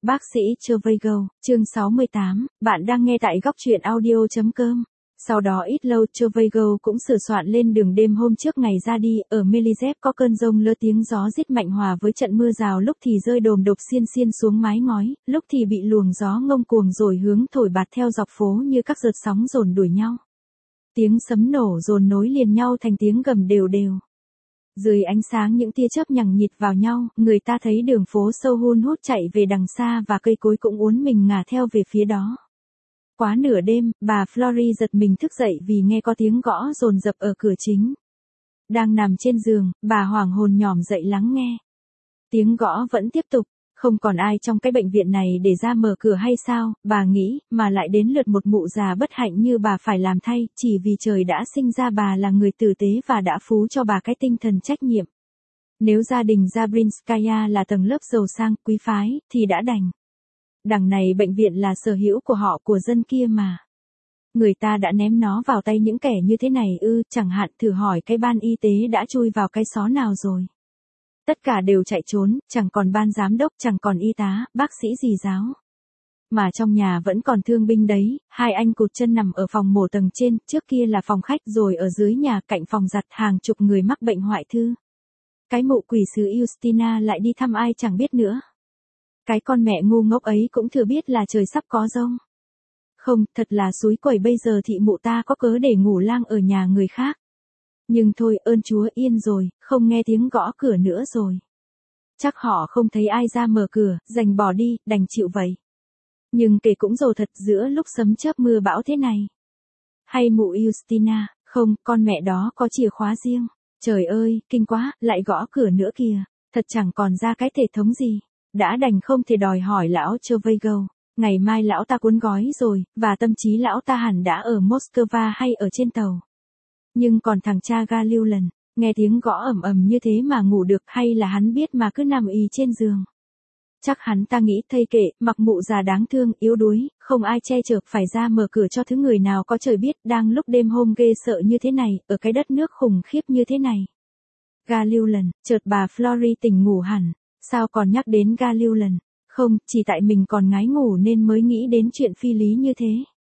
Bác sĩ Chevrolet, chương 68, bạn đang nghe tại góc truyện audio.com. Sau đó ít lâu Chevrolet cũng sửa soạn lên đường đêm hôm trước ngày ra đi, ở Melizep có cơn giông lơ tiếng gió rít mạnh hòa với trận mưa rào lúc thì rơi đồm đột xiên xiên xuống mái ngói, lúc thì bị luồng gió ngông cuồng rồi hướng thổi bạt theo dọc phố như các giật sóng dồn đuổi nhau. Tiếng sấm nổ dồn nối liền nhau thành tiếng gầm đều đều. Dưới ánh sáng những tia chớp nhằng nhịt vào nhau, người ta thấy đường phố sâu hun hút chạy về đằng xa và cây cối cũng uốn mình ngả theo về phía đó. Quá nửa đêm, bà Florrie giật mình thức dậy vì nghe có tiếng gõ dồn dập ở cửa chính. Đang nằm trên giường, bà hoảng hồn nhòm dậy lắng nghe. Tiếng gõ vẫn tiếp tục, không còn ai trong cái bệnh viện này để ra mở cửa hay sao, bà nghĩ, mà lại đến lượt một mụ già bất hạnh như bà phải làm thay, chỉ vì trời đã sinh ra bà là người tử tế và đã phú cho bà cái tinh thần trách nhiệm. Nếu gia đình Zabrinskaya là tầng lớp giàu sang, quý phái, thì đã đành. Đằng này bệnh viện là sở hữu của họ, của dân kia mà. Người ta đã ném nó vào tay những kẻ như thế này chẳng hạn thử hỏi cái ban y tế đã chui vào cái xó nào rồi. Tất cả đều chạy trốn, chẳng còn ban giám đốc, chẳng còn y tá, bác sĩ gì giáo. Mà trong nhà vẫn còn thương binh đấy, hai anh cụt chân nằm ở phòng mổ tầng trên, trước kia là phòng khách rồi ở dưới nhà cạnh phòng giặt hàng chục người mắc bệnh hoại thư. Cái mụ quỷ sứ Justina lại đi thăm ai chẳng biết nữa. Cái con mẹ ngu ngốc ấy cũng thừa biết là trời sắp có giông. Không, thật là xúi quẩy bây giờ thị mụ ta có cớ để ngủ lang ở nhà người khác. Nhưng thôi ơn Chúa yên rồi, không nghe tiếng gõ cửa nữa rồi. Chắc họ không thấy ai ra mở cửa, đành bỏ đi, đành chịu vậy. Nhưng kể cũng rồ thật giữa lúc sấm chớp mưa bão thế này. Hay mụ Justina, không, con mẹ đó có chìa khóa riêng. Trời ơi, kinh quá, lại gõ cửa nữa kìa, thật chẳng còn ra cái thể thống gì. Đã đành không thể đòi hỏi lão Chevrolet. Ngày mai lão ta cuốn gói rồi, và tâm trí lão ta hẳn đã ở Moscow hay ở trên tàu. Nhưng còn thằng cha Galiulan, nghe tiếng gõ ầm ầm như thế mà ngủ được hay là hắn biết mà cứ nằm ì trên giường. Chắc hắn ta nghĩ thây kệ, mặc mụ già đáng thương, yếu đuối, không ai che chở, phải ra mở cửa cho thứ người nào có trời biết, đang lúc đêm hôm ghê sợ như thế này, ở cái đất nước khủng khiếp như thế này. Galiulan, chợt bà Florrie tỉnh ngủ hẳn, sao còn nhắc đến Galiulan? Không, chỉ tại mình còn ngái ngủ nên mới nghĩ đến chuyện phi lý như thế.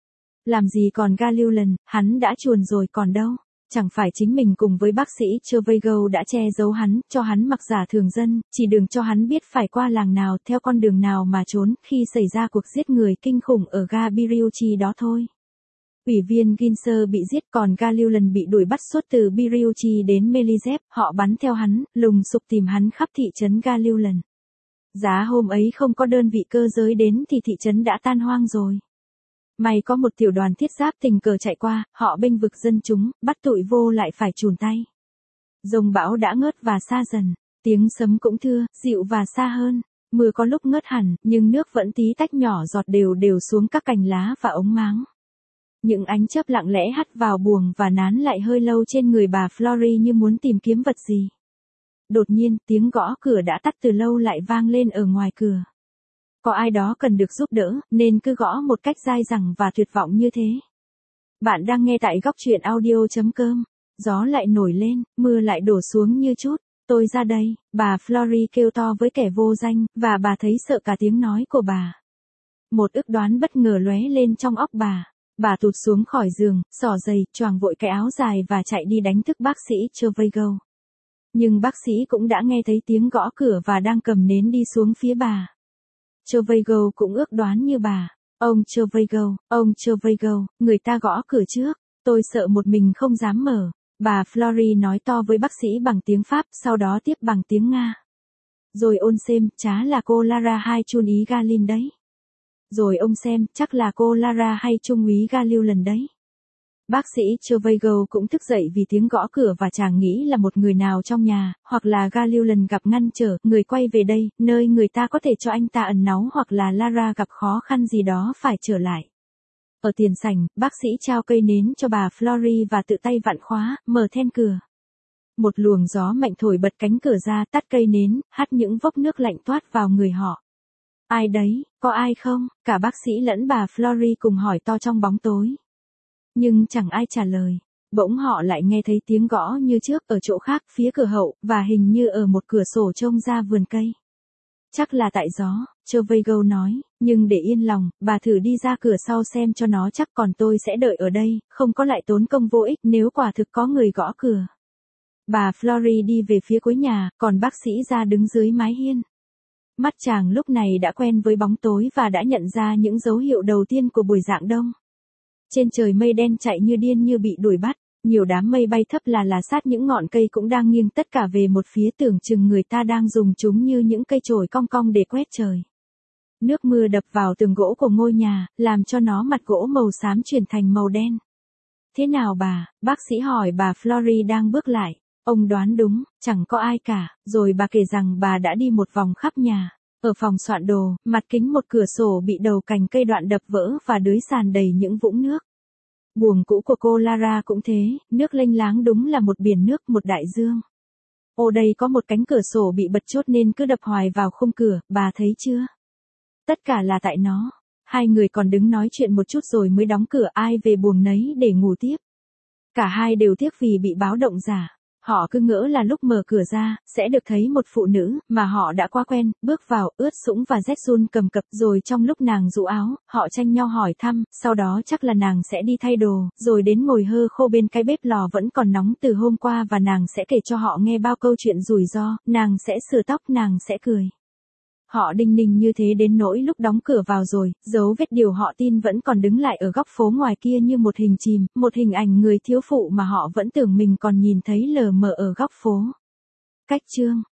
Làm gì còn Galiulan, hắn đã chuồn rồi còn đâu. Chẳng phải chính mình cùng với bác sĩ Chevrolet đã che giấu hắn, cho hắn mặc giả thường dân, chỉ đường cho hắn biết phải qua làng nào, theo con đường nào mà trốn, khi xảy ra cuộc giết người kinh khủng ở ga Biriuchi đó thôi. Ủy viên Ginser bị giết còn Galiulan bị đuổi bắt suốt từ Biriuchi đến Melizep, họ bắn theo hắn, lùng sục tìm hắn khắp thị trấn Galiulan. Giá hôm ấy không có đơn vị cơ giới đến thì thị trấn đã tan hoang rồi. May có một tiểu đoàn thiết giáp tình cờ chạy qua, họ bênh vực dân chúng, bắt tụi vô lại phải chùn tay. Dông bão đã ngớt và xa dần, tiếng sấm cũng thưa, dịu và xa hơn, mưa có lúc ngớt hẳn, nhưng nước vẫn tí tách nhỏ giọt đều đều xuống các cành lá và ống máng. Những ánh chớp lặng lẽ hắt vào buồng và nán lại hơi lâu trên người bà Florrie như muốn tìm kiếm vật gì. Đột nhiên, tiếng gõ cửa đã tắt từ lâu lại vang lên ở ngoài cửa. Có ai đó cần được giúp đỡ, nên cứ gõ một cách dai dẳng và tuyệt vọng như thế. Bạn đang nghe tại góc truyện audio.com. Gió lại nổi lên, mưa lại đổ xuống như chút. Tôi ra đây, bà Florrie kêu to với kẻ vô danh, và bà thấy sợ cả tiếng nói của bà. Một ước đoán bất ngờ lóe lên trong óc bà. Bà tụt xuống khỏi giường, xỏ giày, choàng vội cái áo dài và chạy đi đánh thức bác sĩ Chevrolet. Nhưng bác sĩ cũng đã nghe thấy tiếng gõ cửa và đang cầm nến đi xuống phía bà. Chevrolet cũng ước đoán như bà. Ông Chevrolet, người ta gõ cửa trước, tôi sợ một mình không dám mở. Bà Florrie nói to với bác sĩ bằng tiếng Pháp, sau đó tiếp bằng tiếng Nga. Rồi ôn xem, chả là cô Lara hay Trung úy Galin đấy. Rồi ông xem, chắc là cô Lara hay Trung úy Galiulan đấy. Bác sĩ Chevrolet cũng thức dậy vì tiếng gõ cửa và chàng nghĩ là một người nào trong nhà, hoặc là Galiulan gặp ngăn trở, người quay về đây, nơi người ta có thể cho anh ta ẩn náu hoặc là Lara gặp khó khăn gì đó phải trở lại. Ở tiền sảnh, bác sĩ trao cây nến cho bà Florrie và tự tay vặn khóa, mở then cửa. Một luồng gió mạnh thổi bật cánh cửa ra, tắt cây nến, hắt những vốc nước lạnh toát vào người họ. Ai đấy, có ai không? Cả bác sĩ lẫn bà Florrie cùng hỏi to trong bóng tối. Nhưng chẳng ai trả lời. Bỗng họ lại nghe thấy tiếng gõ như trước ở chỗ khác phía cửa hậu, và hình như ở một cửa sổ trông ra vườn cây. Chắc là tại gió, Chauvegot nói, nhưng để yên lòng, bà thử đi ra cửa sau xem cho nó chắc, còn tôi sẽ đợi ở đây, không có lại tốn công vô ích nếu quả thực có người gõ cửa. Bà Florrie đi về phía cuối nhà, còn bác sĩ ra đứng dưới mái hiên. Mắt chàng lúc này đã quen với bóng tối và đã nhận ra những dấu hiệu đầu tiên của buổi rạng đông. Trên trời mây đen chạy như điên như bị đuổi bắt, nhiều đám mây bay thấp là sát những ngọn cây cũng đang nghiêng tất cả về một phía, tưởng chừng người ta đang dùng chúng như những cây chổi cong cong để quét trời. Nước mưa đập vào tường gỗ của ngôi nhà, làm cho nó mặt gỗ màu xám chuyển thành màu đen. Thế nào bà? Bác sĩ hỏi bà Florrie đang bước lại. Ông đoán đúng, chẳng có ai cả, rồi bà kể rằng bà đã đi một vòng khắp nhà. Ở phòng soạn đồ, mặt kính một cửa sổ bị đầu cành cây đoạn đập vỡ và dưới sàn đầy những vũng nước. Buồng cũ của cô Lara cũng thế, nước lênh láng đúng là một biển nước, một đại dương. Ô đây có một cánh cửa sổ bị bật chốt nên cứ đập hoài vào khung cửa, bà thấy chưa? Tất cả là tại nó. Hai người còn đứng nói chuyện một chút rồi mới đóng cửa, ai về buồng nấy để ngủ tiếp. Cả hai đều tiếc vì bị báo động giả. Họ cứ ngỡ là lúc mở cửa ra, sẽ được thấy một phụ nữ, mà họ đã quá quen, bước vào, ướt sũng và rét run cầm cập, rồi trong lúc nàng rũ áo, họ tranh nhau hỏi thăm, sau đó chắc là nàng sẽ đi thay đồ, rồi đến ngồi hơ khô bên cái bếp lò vẫn còn nóng từ hôm qua và nàng sẽ kể cho họ nghe bao câu chuyện rủi ro, nàng sẽ sửa tóc, nàng sẽ cười. Họ đinh ninh như thế đến nỗi lúc đóng cửa vào rồi, dấu vết điều họ tin vẫn còn đứng lại ở góc phố ngoài kia như một hình chìm, một hình ảnh người thiếu phụ mà họ vẫn tưởng mình còn nhìn thấy lờ mờ ở góc phố. Cách chương